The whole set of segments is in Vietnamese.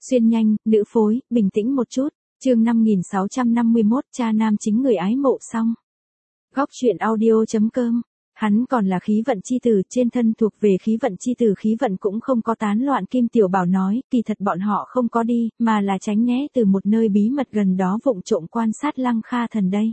Xuyên nhanh, nữ phối, bình tĩnh một chút. Chương 5651, cha nam chính người ái mộ xong. Góc truyện audio.com. Hắn còn là khí vận chi tử, trên thân thuộc về khí vận chi tử, khí vận cũng không có tán loạn. Kim Tiểu Bảo nói, kỳ thật bọn họ không có đi, mà là tránh né từ một nơi bí mật gần đó vụng trộm quan sát Lăng Kha Thần đây.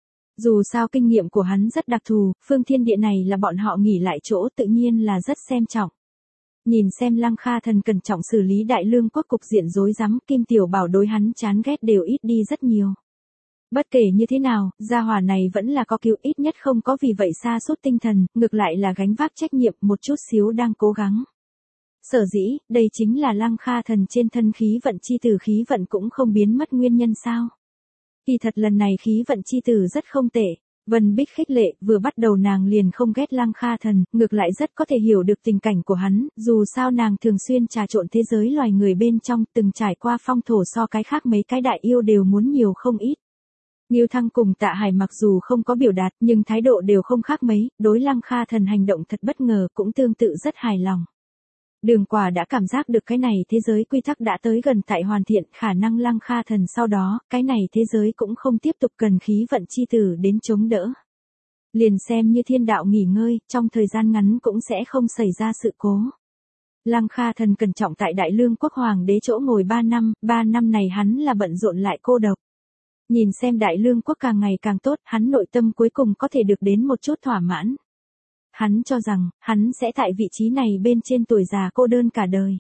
Dù sao kinh nghiệm của hắn rất đặc thù, phương thiên địa này là bọn họ nghỉ lại chỗ, tự nhiên là rất xem trọng. Nhìn xem Lăng Kha Thần cẩn trọng xử lý Đại Lương quốc cục diện rối rắm, Kim Tiểu Bảo đối hắn chán ghét đều ít đi rất nhiều. Bất kể như thế nào, gia hỏa này vẫn là có cứu, ít nhất không có vì vậy sa sút tinh thần, ngược lại là gánh vác trách nhiệm một chút xíu đang cố gắng. Sở dĩ, đây chính là Lăng Kha Thần trên thân khí vận chi tử, khí vận cũng không biến mất nguyên nhân sao. Kỳ thật lần này khí vận chi tử rất không tệ. Vân Bích khích lệ, vừa bắt đầu nàng liền không ghét Lăng Kha Thần, ngược lại rất có thể hiểu được tình cảnh của hắn, dù sao nàng thường xuyên trà trộn thế giới loài người bên trong, từng trải qua phong thổ so cái khác mấy cái đại yêu đều muốn nhiều không ít. Ngưu Thăng cùng Tạ Hải mặc dù không có biểu đạt, nhưng thái độ đều không khác mấy, đối Lăng Kha Thần hành động thật bất ngờ, cũng tương tự rất hài lòng. Đường Quả đã cảm giác được cái này thế giới quy tắc đã tới gần tại hoàn thiện, khả năng Lăng Kha Thần sau đó, cái này thế giới cũng không tiếp tục cần khí vận chi tử đến chống đỡ. Liền xem như thiên đạo nghỉ ngơi, trong thời gian ngắn cũng sẽ không xảy ra sự cố. Lăng Kha Thần cẩn trọng tại Đại Lương quốc hoàng đế chỗ ngồi 3 năm này hắn là bận rộn lại cô độc. Nhìn xem Đại Lương quốc càng ngày càng tốt, hắn nội tâm cuối cùng có thể được đến một chút thỏa mãn. Hắn cho rằng, hắn sẽ tại vị trí này bên trên tuổi già cô đơn cả đời.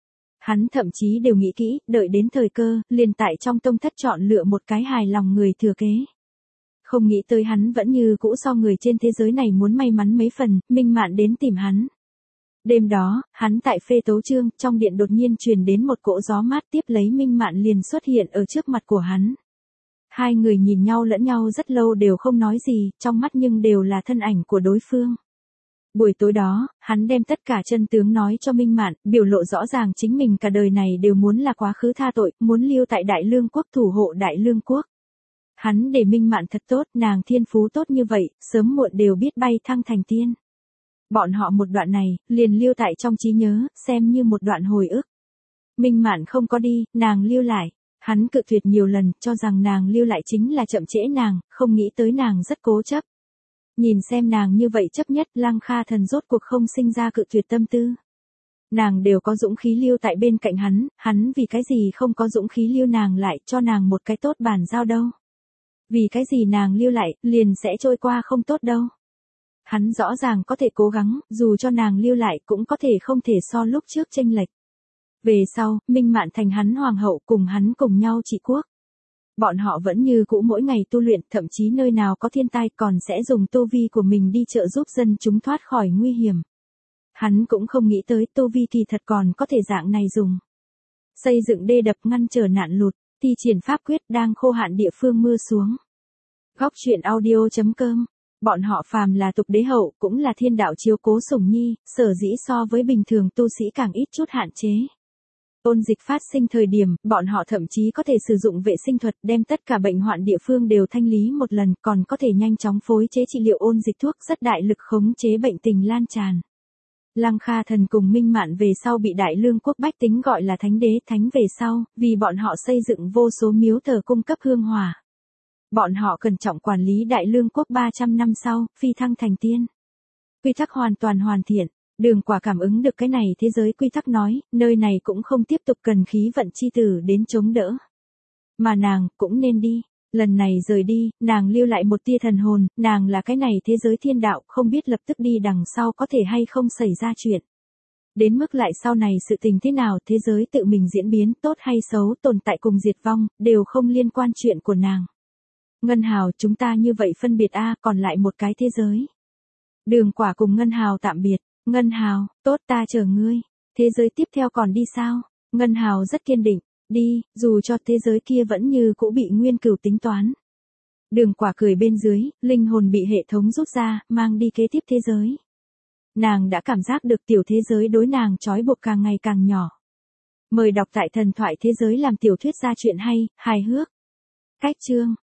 Hắn thậm chí đều nghĩ kỹ, đợi đến thời cơ, liền tại trong tông thất chọn lựa một cái hài lòng người thừa kế. Không nghĩ tới hắn vẫn như cũ so người trên thế giới này muốn may mắn mấy phần, Minh Mạn đến tìm hắn. Đêm đó, hắn tại Phê Tấu Trương, trong điện đột nhiên truyền đến một cỗ gió mát, tiếp lấy Minh Mạn liền xuất hiện ở trước mặt của hắn. Hai người nhìn nhau lẫn nhau rất lâu đều không nói gì, trong mắt nhưng đều là thân ảnh của đối phương. Buổi tối đó, hắn đem tất cả chân tướng nói cho Minh Mạn, biểu lộ rõ ràng chính mình cả đời này đều muốn là quá khứ tha tội, muốn lưu tại Đại Lương quốc thủ hộ Đại Lương quốc. Hắn để Minh Mạn thật tốt, nàng thiên phú tốt như vậy, sớm muộn đều biết bay thăng thành tiên. Bọn họ một đoạn này, liền lưu tại trong trí nhớ, xem như một đoạn hồi ức. Minh Mạn không có đi, nàng lưu lại. Hắn cự tuyệt nhiều lần, cho rằng nàng lưu lại chính là chậm trễ nàng, không nghĩ tới nàng rất cố chấp. Nhìn xem nàng như vậy chấp nhất, Lăng Kha Thần rốt cuộc không sinh ra cự tuyệt tâm tư. Nàng đều có dũng khí lưu tại bên cạnh hắn vì cái gì không có dũng khí lưu nàng lại, cho nàng một cái tốt bàn giao đâu. Vì cái gì nàng lưu lại, liền sẽ trôi qua không tốt đâu. Hắn rõ ràng có thể cố gắng, dù cho nàng lưu lại cũng có thể không thể so lúc trước chênh lệch. Về sau, Minh Mạn thành hắn hoàng hậu, cùng hắn cùng nhau trị quốc. Bọn họ vẫn như cũ mỗi ngày tu luyện, thậm chí nơi nào có thiên tai còn sẽ dùng tu vi của mình đi trợ giúp dân chúng thoát khỏi nguy hiểm. Hắn cũng không nghĩ tới tu vi kỳ thật còn có thể dạng này dùng. Xây dựng đê đập ngăn trở nạn lụt, thi triển pháp quyết đang khô hạn địa phương mưa xuống. Góc truyện audio.com. Bọn họ phàm là tục đế hậu, cũng là thiên đạo chiếu cố sủng nhi, sở dĩ so với bình thường tu sĩ càng ít chút hạn chế. Ôn dịch phát sinh thời điểm, bọn họ thậm chí có thể sử dụng vệ sinh thuật đem tất cả bệnh hoạn địa phương đều thanh lý một lần, còn có thể nhanh chóng phối chế trị liệu ôn dịch thuốc, rất đại lực khống chế bệnh tình lan tràn. Lăng Kha Thần cùng Minh Mạn về sau bị Đại Lương quốc bách tính gọi là thánh đế, thánh về sau, vì bọn họ xây dựng vô số miếu thờ cung cấp hương hỏa. Bọn họ cẩn trọng quản lý Đại Lương quốc 300 năm sau, phi thăng thành tiên. Quy tắc hoàn toàn hoàn thiện. Đường Quả cảm ứng được cái này thế giới quy tắc nói, nơi này cũng không tiếp tục cần khí vận chi tử đến chống đỡ. Mà nàng, cũng nên đi. Lần này rời đi, nàng lưu lại một tia thần hồn, nàng là cái này thế giới thiên đạo, không biết lập tức đi đằng sau có thể hay không xảy ra chuyện. Đến mức lại sau này sự tình thế nào, thế giới tự mình diễn biến, tốt hay xấu, tồn tại cùng diệt vong, đều không liên quan chuyện của nàng. Ngân Hào, chúng ta như vậy phân biệt còn lại một cái thế giới. Đường Quả cùng Ngân Hào tạm biệt. Ngân Hào, tốt, ta chờ ngươi. Thế giới tiếp theo còn đi sao? Ngân Hào rất kiên định. Đi, dù cho thế giới kia vẫn như cũ bị Nguyên Cửu tính toán. Đường Quả cười bên dưới, linh hồn bị hệ thống rút ra, mang đi kế tiếp thế giới. Nàng đã cảm giác được tiểu thế giới đối nàng trói buộc càng ngày càng nhỏ. Mời đọc tại Thần Thoại Thế Giới làm tiểu thuyết ra chuyện hay, hài hước. Cách chương.